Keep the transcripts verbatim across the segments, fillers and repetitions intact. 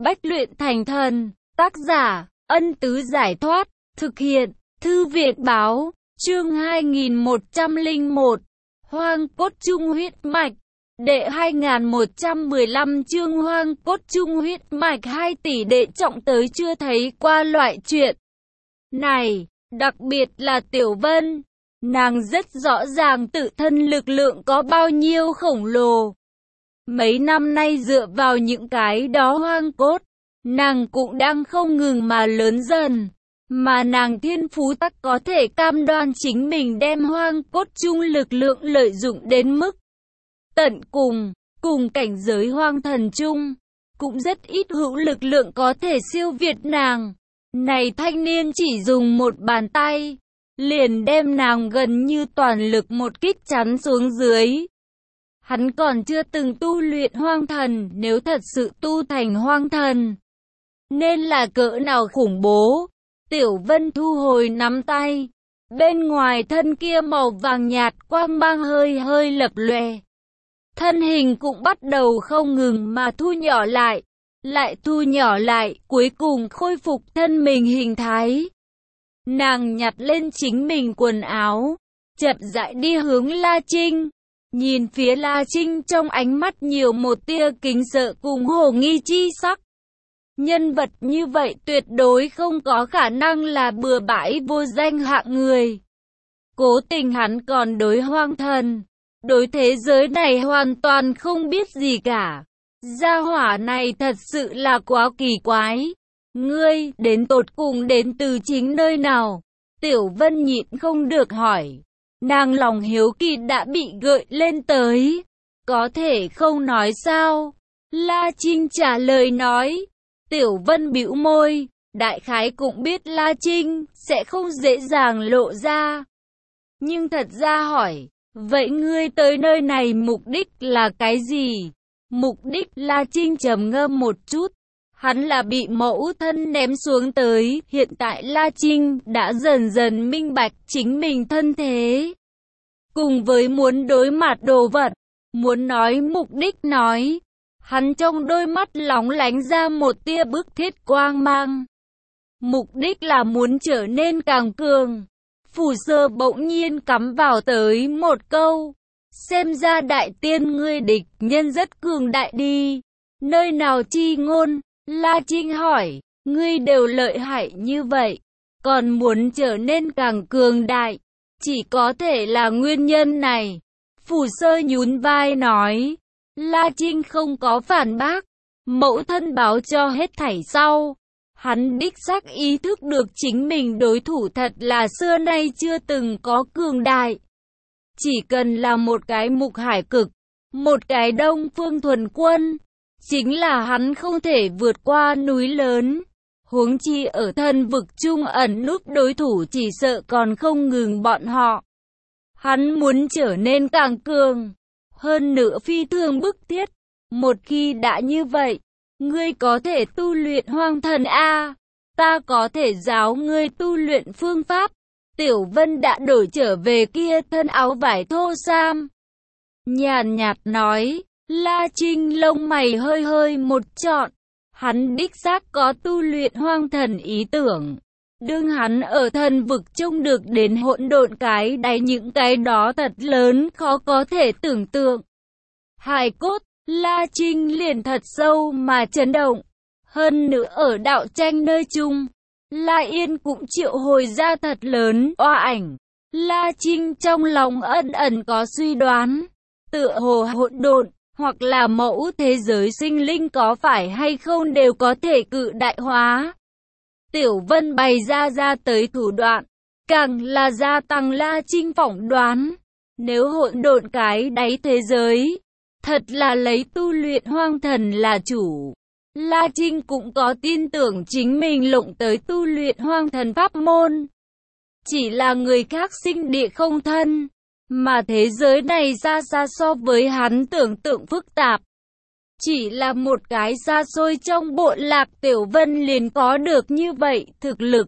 Bách luyện thành thần. Tác giả, Ân Tứ Giải Thoát. Thực hiện, Thư Viện Báo. Chương hai nghìn một trăm lẻ một. Hoang cốt trung huyết mạch. Đệ hai nghìn một trăm mười lăm chương hoang cốt trung huyết mạch. Hai tỷ đệ trọng tới chưa thấy qua loại chuyện này, đặc biệt là Tiểu Vân. Nàng rất rõ ràng tự thân lực lượng có bao nhiêu khổng lồ. Mấy năm nay dựa vào những cái đó hoang cốt, nàng cũng đang không ngừng mà lớn dần. Mà nàng thiên phú tắc có thể cam đoan chính mình đem hoang cốt chung lực lượng lợi dụng đến mức tận cùng, cùng cảnh giới hoang thần chung. Cũng rất ít hữu lực lượng có thể siêu việt nàng. Này thanh niên chỉ dùng một bàn tay, liền đem nàng gần như toàn lực một kích chắn xuống dưới. Hắn còn chưa từng tu luyện hoang thần, nếu thật sự tu thành hoang thần, nên là cỡ nào khủng bố. Tiểu Vân thu hồi nắm tay, bên ngoài thân kia màu vàng nhạt quang mang hơi hơi lập lòe. Thân hình cũng bắt đầu không ngừng mà thu nhỏ lại, lại thu nhỏ lại, cuối cùng khôi phục thân mình hình thái. Nàng nhặt lên chính mình quần áo, chậm rãi đi hướng La Trinh. Nhìn phía La Trinh trong ánh mắt nhiều một tia kính sợ cùng hồ nghi chi sắc. Nhân vật như vậy tuyệt đối không có khả năng là bừa bãi vô danh hạng người. Cố tình hắn còn đối hoang thần, đối thế giới này hoàn toàn không biết gì cả. Gia hỏa này thật sự là quá kỳ quái. Ngươi, đến tột cùng đến từ chính nơi nào? Tiểu Vân nhịn không được hỏi. Nàng lòng hiếu kỳ đã bị gợi lên tới. Có thể không nói sao? La Trinh trả lời nói. Tiểu Vân bĩu môi, đại khái cũng biết La Trinh sẽ không dễ dàng lộ ra. Nhưng thật ra hỏi, vậy ngươi tới nơi này mục đích là cái gì? Mục đích La Trinh trầm ngâm một chút. Hắn là bị mẫu thân ném xuống tới, hiện tại La Trinh đã dần dần minh bạch chính mình thân thế. Cùng với muốn đối mặt đồ vật, muốn nói mục đích nói, hắn trong đôi mắt lóng lánh ra một tia bức thiết quang mang. Mục đích là muốn trở nên càng cường. Phù Sơ bỗng nhiên cắm vào tới một câu. Xem ra đại tiên ngươi địch nhân rất cường đại đi. Nơi nào chi ngôn? La Trinh hỏi, ngươi đều lợi hại như vậy, còn muốn trở nên càng cường đại, chỉ có thể là nguyên nhân này. Phù Sơ nhún vai nói, La Trinh không có phản bác, mẫu thân báo cho hết thảy sau. Hắn đích xác ý thức được chính mình đối thủ thật là xưa nay chưa từng có cường đại. Chỉ cần là một cái Mục Hải Cực, một cái Đông Phương Thuần Quân, chính là hắn không thể vượt qua núi lớn. Huống chi ở thân vực trung ẩn núp đối thủ chỉ sợ còn không ngừng bọn họ. Hắn muốn trở nên càng cường, hơn nữa phi thường bức thiết. Một khi đã như vậy, ngươi có thể tu luyện hoang thần A, ta có thể giáo ngươi tu luyện phương pháp. Tiểu Vân đã đổi trở về kia thân áo vải thô sam, nhàn nhạt nói. La Trinh lông mày hơi hơi một trọn, hắn đích xác có tu luyện hoang thần ý tưởng. Đương hắn ở thần vực trông được đến hỗn độn cái đáy, những cái đó thật lớn khó có thể tưởng tượng. Hài cốt, La Trinh liền thật sâu mà chấn động. Hơn nữa ở đạo tranh nơi chung, La Yên cũng triệu hồi ra thật lớn oa ảnh. La Trinh trong lòng ẩn ẩn có suy đoán, tựa hồ hỗn độn hoặc là mẫu thế giới sinh linh có phải hay không đều có thể cự đại hóa. Tiểu Vân bày ra ra tới thủ đoạn, càng là gia tăng La Trinh phỏng đoán. Nếu hỗn độn cái đáy thế giới, thật là lấy tu luyện hoang thần là chủ. La Trinh cũng có tin tưởng chính mình lộng tới tu luyện hoang thần pháp môn. Chỉ là người khác sinh địa không thân, mà thế giới này xa xa so với hắn tưởng tượng phức tạp. Chỉ là một cái xa xôi trong bộ lạc, Tiểu Vân liền có được như vậy thực lực.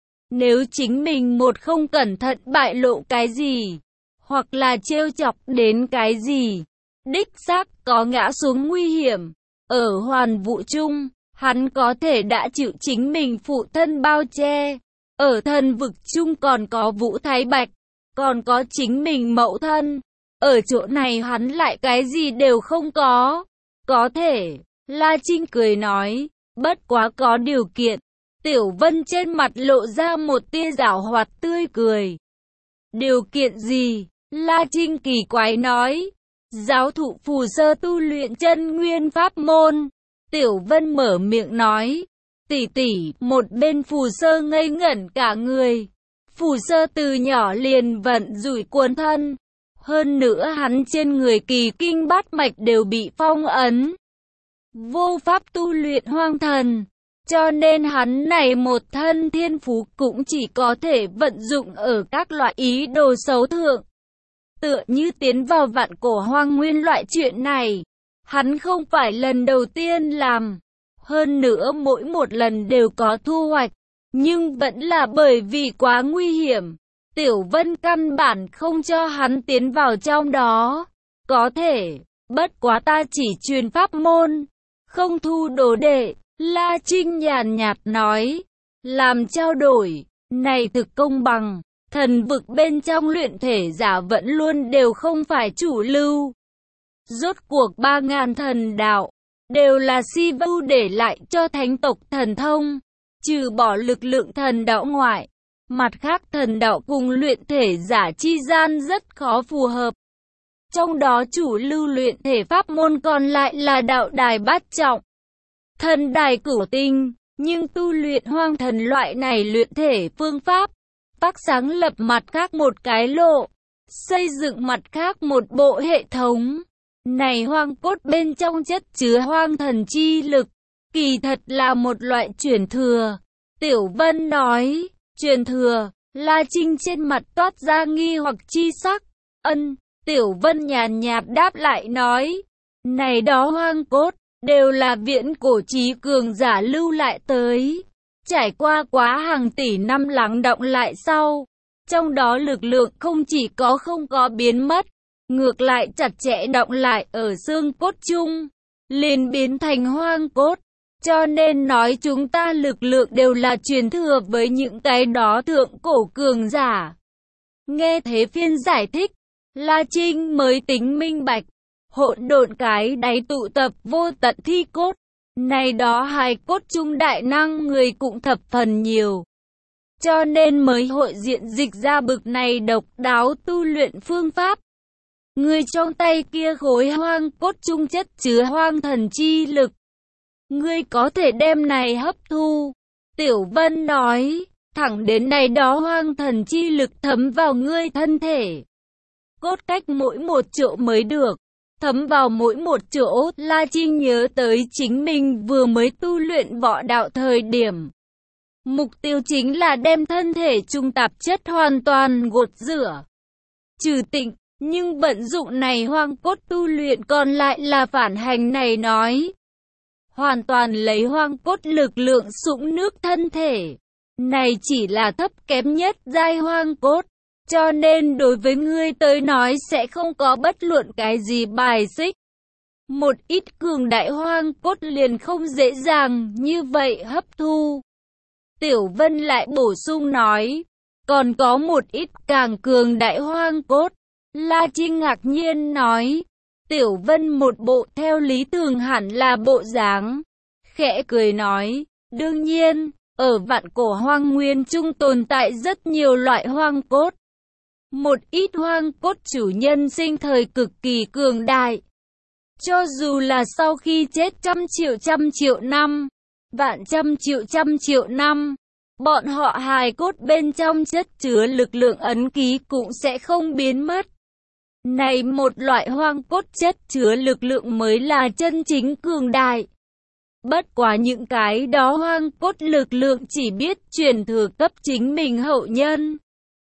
Nếu chính mình một không cẩn thận bại lộ cái gì, hoặc là trêu chọc đến cái gì, đích xác có ngã xuống nguy hiểm. Ở hoàn vũ chung, Hắn có thể đã chịu chính mình phụ thân bao che. Ở thần vực chung còn có Vũ Thái Bạch, còn có chính mình mẫu thân. Ở chỗ này hắn lại cái gì đều không có. Có thể, La Trinh cười nói, bất quá có điều kiện. Tiểu Vân trên mặt lộ ra một tia giảo hoạt tươi cười. Điều kiện gì? La Trinh kỳ quái nói. Giáo thụ phù sơ tu luyện chân nguyên pháp môn. Tiểu Vân mở miệng nói. Tỷ tỷ, một bên phù sơ ngây ngẩn cả người. Phù sơ từ nhỏ liền vận rủi cuốn thân. Hơn nữa hắn trên người kỳ kinh bát mạch đều bị phong ấn. Vô pháp tu luyện hoang thần. Cho nên hắn này một thân thiên phú cũng chỉ có thể vận dụng ở các loại ý đồ xấu thượng. Tựa như tiến vào vạn cổ hoang nguyên loại chuyện này. Hắn không phải lần đầu tiên làm. Hơn nữa mỗi một lần đều có thu hoạch. Nhưng vẫn là bởi vì quá nguy hiểm. Tiểu Vân căn bản không cho hắn tiến vào trong đó. Có thể, bất quá ta chỉ truyền pháp môn, không thu đồ đệ. La Trinh nhàn nhạt nói. Làm trao đổi, này thực công bằng. Thần vực bên trong luyện thể giả vẫn luôn đều không phải chủ lưu. Rốt cuộc ba ngàn thần đạo, đều là Si Vu để lại cho thánh tộc thần thông. Trừ bỏ lực lượng thần đạo ngoại, mặt khác thần đạo cùng luyện thể giả chi gian rất khó phù hợp. Trong đó chủ lưu luyện thể pháp môn còn lại là đạo đài bát trọng, thần đài cửu tinh, nhưng tu luyện hoang thần loại này luyện thể phương pháp, tác sáng lập mặt khác một cái lộ, xây dựng mặt khác một bộ hệ thống. Này hoang cốt bên trong chất chứa hoang thần chi lực, kỳ thật là một loại truyền thừa. Tiểu Vân nói, truyền thừa. La Trinh trên mặt toát ra nghi hoặc chi sắc. Ân, Tiểu Vân nhàn nhạt đáp lại nói, này đó hoang cốt, đều là viễn cổ trí cường giả lưu lại tới. Trải qua quá hàng tỷ năm lắng đọng lại sau, trong đó lực lượng không chỉ có không có biến mất, ngược lại chặt chẽ đọng lại ở xương cốt chung, liền biến thành hoang cốt. Cho nên nói chúng ta lực lượng đều là truyền thừa với những cái đó thượng cổ cường giả. Nghe thế phiên giải thích, La Trinh mới tính minh bạch, hỗn độn cái đáy tụ tập vô tận thi cốt. Này đó hài cốt chung đại năng người cũng thập phần nhiều. Cho nên mới hội diện dịch ra bực này độc đáo tu luyện phương pháp. Người trong tay kia khối hoang cốt chung chất chứa hoang thần chi lực. Ngươi có thể đem này hấp thu. Tiểu Vân nói, thẳng đến này đó hoang thần chi lực thấm vào ngươi thân thể. Cốt cách mỗi một chỗ mới được. Thấm vào mỗi một chỗ, La Trinh nhớ tới chính mình vừa mới tu luyện võ đạo thời điểm. Mục tiêu chính là đem thân thể trung tạp chất hoàn toàn gột rửa, trừ tịnh, nhưng vận dụng này hoang cốt tu luyện còn lại là phản hành này nói. Hoàn toàn lấy hoang cốt lực lượng sũng nước thân thể. Này chỉ là thấp kém nhất giai hoang cốt. Cho nên đối với ngươi tới nói sẽ không có bất luận cái gì bài xích. Một ít cường đại hoang cốt liền không dễ dàng như vậy hấp thu. Tiểu Vân lại bổ sung nói, còn có một ít càng cường đại hoang cốt. La Trinh ngạc nhiên nói, Tiểu Vân một bộ theo lý thường hẳn là bộ dáng. Khẽ cười nói, đương nhiên, ở vạn cổ hoang nguyên trung tồn tại rất nhiều loại hoang cốt. Một ít hoang cốt chủ nhân sinh thời cực kỳ cường đại. Cho dù là sau khi chết trăm triệu trăm triệu năm, vạn trăm triệu trăm triệu năm, bọn họ hài cốt bên trong chất chứa lực lượng ấn ký cũng sẽ không biến mất. Này một loại hoang cốt chất chứa lực lượng mới là chân chính cường đại. Bất quá những cái đó hoang cốt lực lượng chỉ biết truyền thừa cấp chính mình hậu nhân.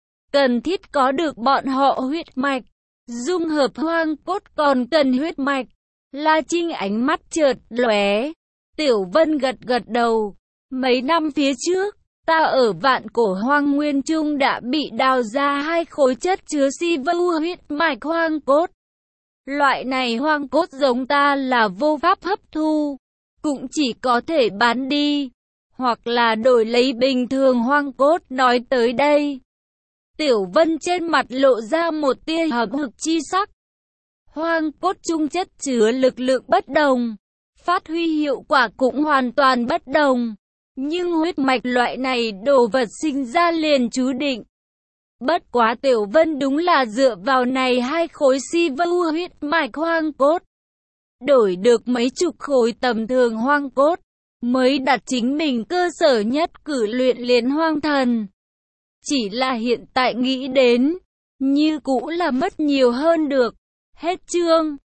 Cần thiết có được bọn họ huyết mạch. Dung hợp hoang cốt còn cần huyết mạch. La Trinh ánh mắt chợt lóe. Tiểu Vân gật gật đầu. Mấy năm phía trước, ta ở vạn cổ hoang nguyên trung đã bị đào ra hai khối chất chứa Si Vu huyết mạch hoang cốt. Loại này hoang cốt giống ta là vô pháp hấp thu, cũng chỉ có thể bán đi, hoặc là đổi lấy bình thường hoang cốt. Nói tới đây, Tiểu Vân trên mặt lộ ra một tia hậm hực chi sắc. Hoang cốt chung chất chứa lực lượng bất đồng, phát huy hiệu quả cũng hoàn toàn bất đồng. Nhưng huyết mạch loại này đồ vật sinh ra liền chú định. Bất quá Tiểu Vân đúng là dựa vào này hai khối si vu huyết mạch hoang cốt, đổi được mấy chục khối tầm thường hoang cốt, mới đặt chính mình cơ sở nhất cử luyện liền hoang thần. Chỉ là hiện tại nghĩ đến, như cũ là mất nhiều hơn được. Hết chương.